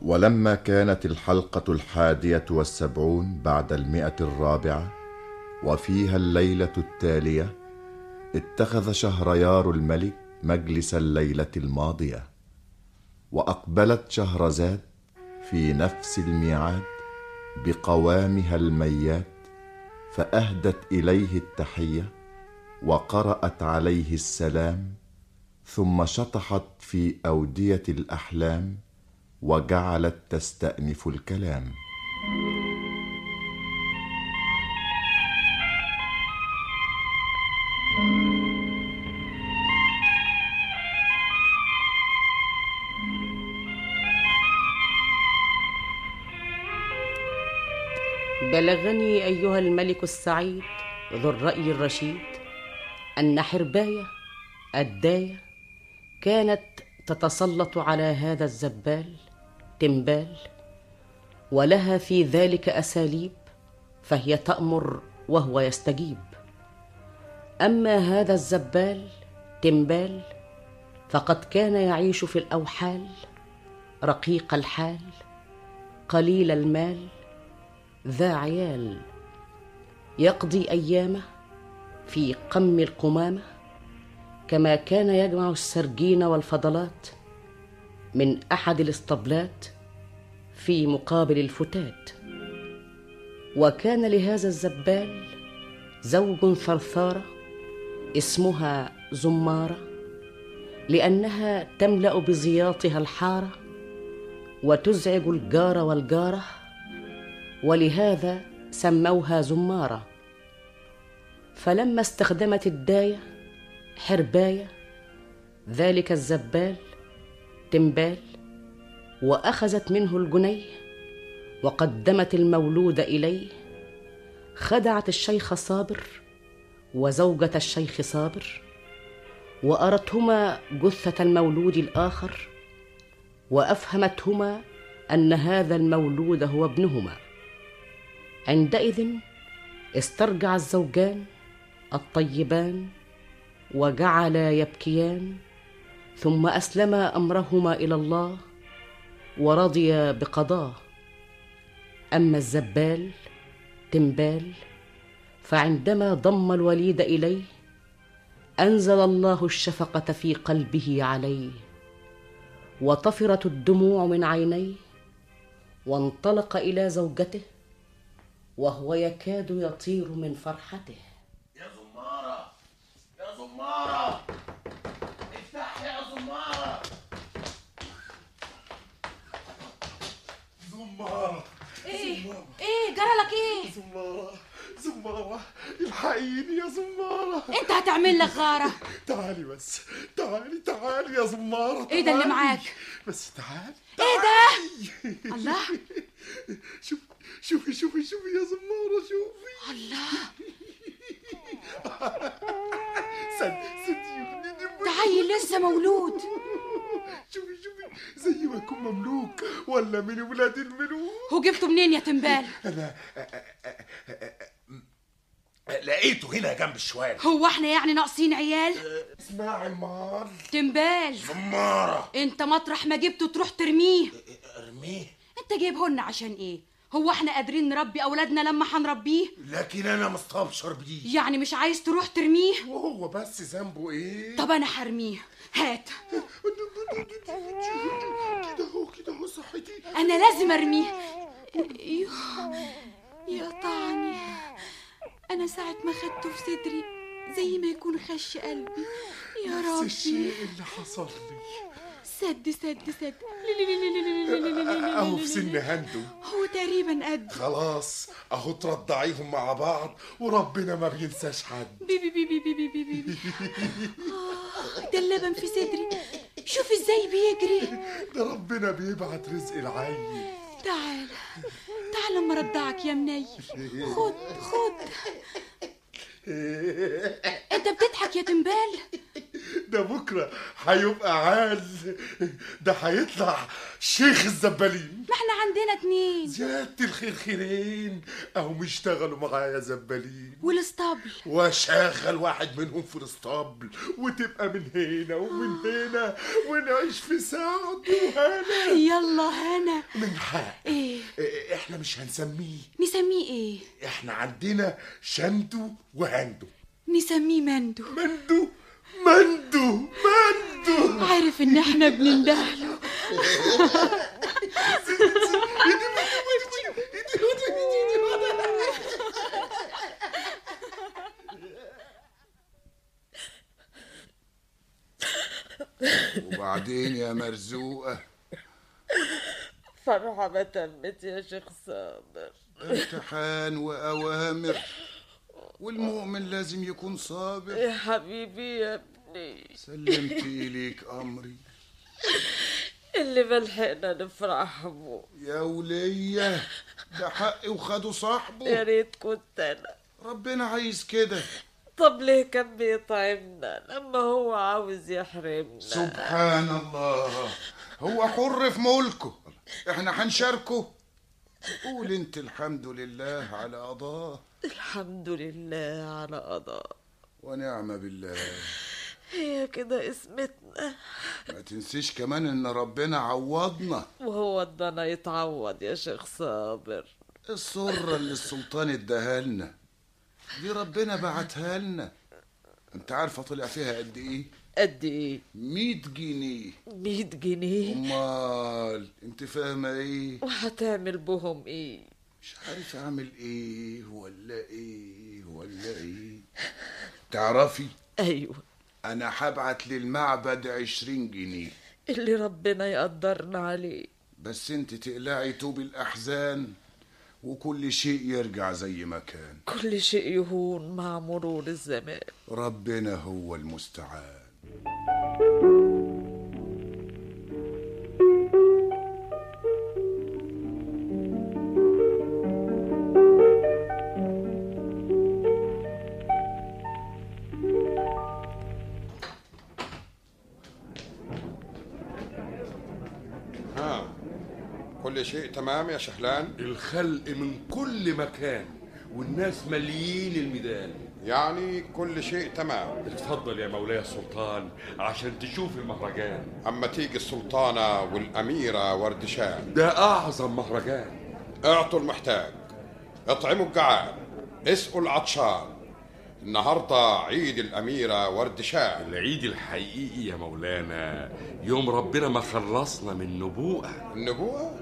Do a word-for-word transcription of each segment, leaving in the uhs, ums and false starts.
ولما كانت الحلقة الحادية والسبعون بعد المئة الرابعة وفيها الليلة التالية، اتخذ شهريار الملك مجلس الليلة الماضية، وأقبلت شهرزاد في نفس الميعاد بقوامها الميات، فأهدت إليه التحية وقرأت عليه السلام، ثم شطحت في أودية الأحلام وجعلت تستأنف الكلام. بلغني أيها الملك السعيد ذو الرأي الرشيد أن حرباية الداية كانت تتسلط على هذا الزبال تنبال، ولها في ذلك أساليب، فهي تأمر وهو يستجيب. أما هذا الزبال تنبال فقد كان يعيش في الأوحال، رقيق الحال، قليل المال، ذا عيال، يقضي أيامه في قم القمامة، كما كان يجمع السرجين والفضلات من أحد الاسطبلات في مقابل الفتات. وكان لهذا الزبال زوج ثرثارة اسمها زمارة، لأنها تملأ بزياطها الحارة وتزعج الجار والجارة، ولهذا سموها زمارة. فلما استخدمت الداية حرباية ذلك الزبال تنبال وأخذت منه الجنيه وقدمت المولود إليه، خدعت الشيخ صابر وزوجة الشيخ صابر، وأرتهما جثة المولود الآخر، وأفهمتهما أن هذا المولود هو ابنهما. عندئذ استرجع الزوجان الطيبان وجعلا يبكيان، ثم أسلما أمرهما إلى الله ورضيا بقضاه. أما الزبال تنبال فعندما ضم الوليد إليه أنزل الله الشفقة في قلبه عليه، وطفرت الدموع من عينيه، وانطلق إلى زوجته وهو يكاد يطير من فرحته. يا زمارة يا زمارة افتح يا زمارة. زمارة ايه زمارة. ايه جرالك ايه؟ زمارة زمارة الحقيني يا زمارة. انت هتعمل لك غارة. تعالي بس تعالي تعالي يا زمارة. تعالي. ايه ده اللي معاك؟ بس تعالي, تعالي. ايه ده؟ الله. شوفي شوفي شوفي شوفي يا زمارة شوفي. الله. سد سد ده عيل لسه مولود. شوفي شوفي زي ما يكون مملوك ولا من ولاد الملوك. هو جبته منين يا تنبال؟ انا لقيته هنا جنب الشوال. هو احنا يعني ناقصين عيال؟ اسمعي المار تنبال زمارة، انت مطرح ما جبته تروح ترميه. ارميه؟ انت جايبهن عشان ايه؟ هو احنا قادرين نربي اولادنا لما هنربيه؟ لكن انا مستبشر بيه. يعني مش عايز تروح ترميه؟ وهو بس ذنبه ايه؟ طب انا هرميه. هات. كده اهو كده اهو صحتي. انا لازم ارميه. يا طعني، انا ساعة ما خدته في صدري زي ما يكون خش قلبي. يا ربي نفس الشيء اللي حصل لي. سد سد سد اهو في سن هندو. هو تقريبا قد. خلاص اهو ترضعيهم مع بعض وربنا ما بينساش حد. بيبي بيبي بيبي بيبي. آه ده اللبن في صدري، شوف ازاي بيجري. ده ربنا بيبعت رزق العين. تعال تعال اما ارضعك يا مني. خد خد. انت بتضحك يا تنبال؟ ده بكرة هيبقى عال، ده هيطلع شيخ الزبالين. ما احنا عندنا اتنين. زيادة الخير خيرين، اهو اشتغلوا معايا زبالين والاسطبل، واشغل واحد منهم في الاسطبل، وتبقى من هنا ومن هنا ونعيش في سعد وهنا. يلا هنا. من حق ايه؟ إيه، احنا مش هنسميه. نسميه ايه؟ احنا عندنا شندو وهندو. نسميه مندو. مندو مندو مندو. عارف ان احنا بنندهله. وبعدين يا مرزوقة؟ فرحة ما تمت يا شيخ صابر. امتحان وأوامر، والمؤمن لازم يكون صابر. يا حبيبي يا ابني، سلمت إليك أمري. اللي ملحقنا نفرح بو يا ولية، ده حقي وخدوا صاحبه. يا ريت كنت أنا. ربنا عايز كده. طب ليه كان بيطعمنا لما هو عاوز يحرمنا؟ سبحان الله، هو حر في ملكه، احنا هنشاركه. قول انت الحمد لله على قضاه. الحمد لله على قضاء ونعم بالله. هي كده اسمتنا. ما تنسيش كمان ان ربنا عوضنا. وهو ادانا يتعوض يا شيخ صابر. السرة اللي السلطان اداها لنا دي ربنا بعتها لنا. انت عارفة طلع فيها قد ايه؟ قد ايه؟ مية جنيه. مية جنيه؟ امال انت فاهمة ايه؟ وهتعمل بهم ايه؟ مش عارف اعمل ايه ولا ايه ولا ايه. تعرفي؟ ايوه، انا هبعت للمعبد عشرين جنيه اللي ربنا يقدرنا عليه. بس انت تقلعي توب الاحزان وكل شيء يرجع زي ما كان. كل شيء يهون مع مرور الزمان. ربنا هو المستعان. ها، كل شيء تمام يا شهلان؟ الخلق من كل مكان والناس مليين الميدان. يعني كل شيء تمام. اتفضل يا مولاي السلطان عشان تشوف المهرجان. اما تيجي السلطانة والأميرة وردشان، ده أعظم مهرجان. اعطوا المحتاج، اطعموا الجعان، اسقوا العطشان. النهاردة عيد الأميرة وردشان. العيد الحقيقي يا مولانا يوم ربنا ما خلصنا من نبوءة. النبوءة؟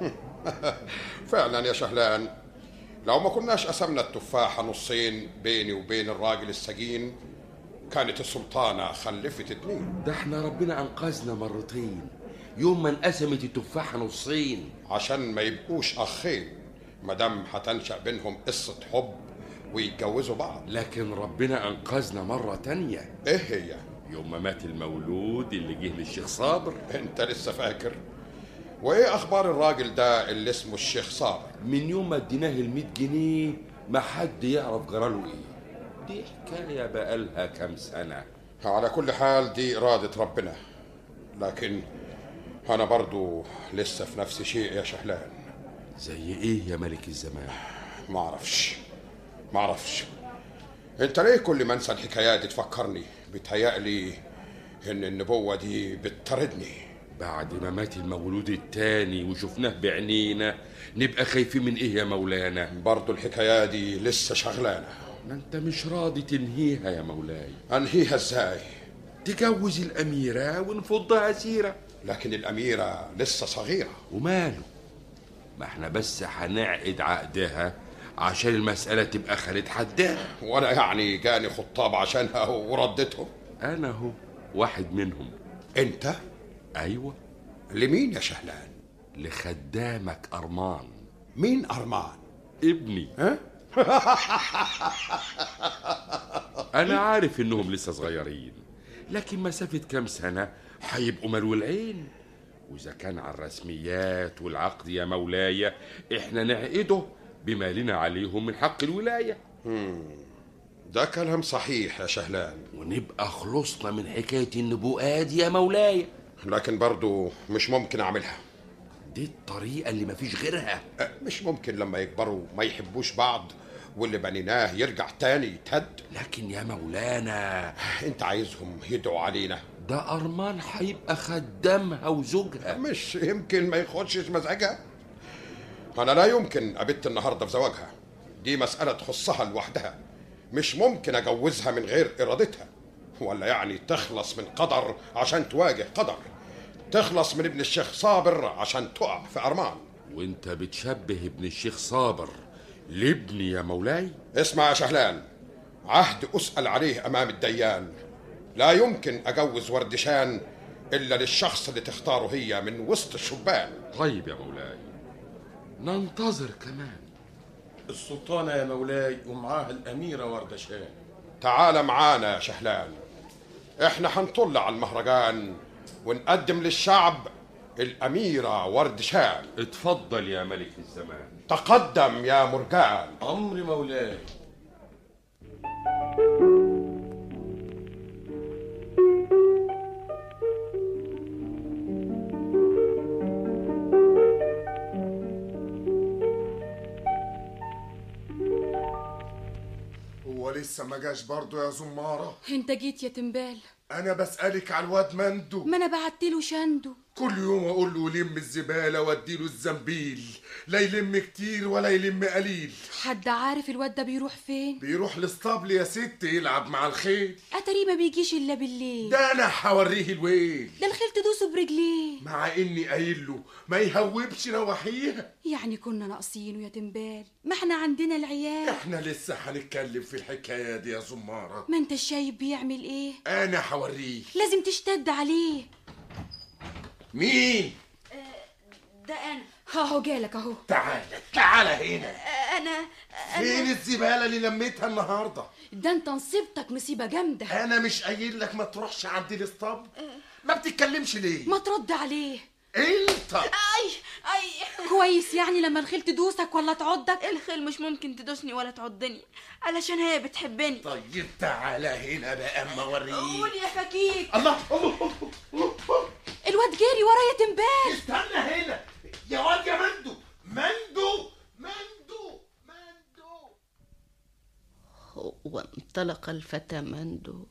فعلا يا شهلان، لو ما كناش قسمنا التفاحة نصين بيني وبين الراجل السجين كانت السلطانة خلفت اتنين. ده احنا ربنا أنقذنا مرتين يوم ما انقسمت التفاحة نصين عشان ما يبقوش أخين، مدام هتنشأ بينهم قصة حب ويتجوزوا بعض. لكن ربنا أنقذنا مرة تانية. ايه هي؟ يوم ما مات المولود اللي جه للشيخ صابر. انت لسه فاكر؟ وايه اخبار الراجل ده اللي اسمه الشيخ صابر؟ من يوم ما اديناه المية جنيه ما حد يعرف جراله ايه. دي حكاية بقالها كام سنة. على كل حال دي إرادة ربنا، لكن انا برضو لسه في نفس شيء يا شهلان. زي ايه يا ملك الزمان؟ ما اعرفش ما اعرفش انت ليه كل ما انسى الحكايات دي تفكرني؟ بتهيألي ان النبوة دي بتطاردني. بعد ما مات المولود التاني وشفناه بعينينا نبقى خايفين من ايه يا مولانا؟ برضو الحكاية دي لسه شغلانة. ما انت مش راضي تنهيها يا مولاي. انهيها ازاي؟ تجوز الاميرة ونفضها اسيرة. لكن الاميرة لسه صغيرة. وماله، ما احنا بس هنعقد عقدها عشان المسألة تبقى خالد حدها. وانا يعني جاني خطاب عشانها وردتهم؟ انا هو واحد منهم. انت؟ ايوه. لمين يا شهلان؟ لخدامك ارمان. مين ارمان؟ ابني. ها؟ انا عارف انهم لسه صغيرين، لكن مسافة كام سنة هيبقوا ملو العين. واذا كان على الرسميات والعقد يا مولاي احنا نعقده بما لنا عليهم من حق الولاية. ده كلام صحيح يا شهلان، ونبقى خلصنا من حكاية النبوءات يا مولاي. لكن برضو مش ممكن أعملها. دي الطريقة اللي مفيش غيرها. أه، مش ممكن لما يكبروا ما يحبوش بعض واللي بنيناه يرجع تاني يتهد. لكن يا مولانا انت عايزهم يدعوا علينا؟ ده أرمان هيبقى خدامها وزوجها. مش يمكن ما ياخدش مزاجها؟ أنا لا يمكن أبت النهاردة في زواجها، دي مسألة تخصها لوحدها، مش ممكن أجوزها من غير إرادتها. ولا يعني تخلص من قدر عشان تواجه قدر، تخلص من ابن الشيخ صابر عشان تقع في أرمان. وانت بتشبه ابن الشيخ صابر لابني يا مولاي؟ اسمع يا شهلان، عهد أسأل عليه أمام الديان، لا يمكن أجوز وردشان إلا للشخص اللي تختاره هي من وسط الشبان. طيب يا مولاي، ننتظر كمان. السلطانة يا مولاي ومعاها الأميرة وردشان. تعال معانا يا شهلان، احنا هنطل على المهرجان ونقدم للشعب الأميرة وردشان. اتفضل يا ملك الزمان. تقدم يا مرجان. أمر مولاي. هو لسه ما جاش برضه يا زمارة؟ انت جيت يا تنبال؟ انا بسألك على الواد مندو. ما انا بعتله شندو. كل يوم اقول له لم الزبالة واديله الزنبيل، لا يلم كتير ولا يلم قليل. حد عارف الواد ده بيروح فين؟ بيروح الاسطبل يا ست يلعب مع الخيل. اتاري ما بيجيش الا بالليل. ده انا هوريه الويل. ده الخيل تدوسه برجليه. مع اني قايل له ما يهوبش نواحيها. يعني كنا ناقصينه يا تنبال؟ ما احنا عندنا العيال. احنا لسه هنتكلم في الحكاية دي يا زمارة. ما انت شايف بيعمل ايه؟ انا هوريه. لازم تشتد عليه. مين؟ ده انا اهو جالك اهو. تعال تعال هنا. انا فين الزبالة اللي لميتها النهاردة؟ ده انت نصيبتك مصيبة جامدة. انا مش قايل لك ما تروحش عند الاسطبل؟ ما بتتكلمش ليه؟ ما ترد عليه. انت اي اي كويس يعني لما الخيل تدوسك ولا تعضك؟ الخيل مش ممكن تدوسني ولا تعضني علشان هي بتحبني. طيب تعالى هنا بقى اما اوريك. قول يا فكيك. الله الله الله. الواد جري ورايا تنبال. استنى هنا يا واد يا مندو. مندو مندو مندو. وانطلق الفتى مندو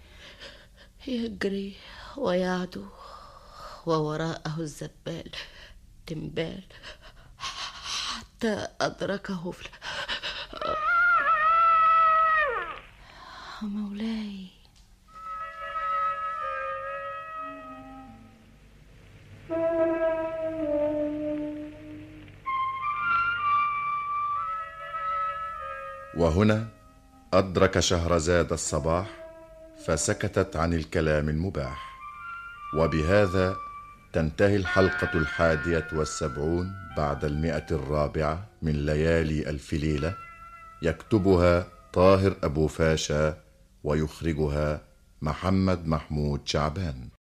يجري ويعدو ووراءه الزبال تنبال حتى أدركه في مولاي. وهنا أدرك شهرزاد الصباح فسكتت عن الكلام المباح. وبهذا تنتهي الحلقة الحادية والسبعون بعد المئة الرابعة من ليالي ألف ليلة، يكتبها طاهر أبو فاشا ويخرجها محمد محمود شعبان.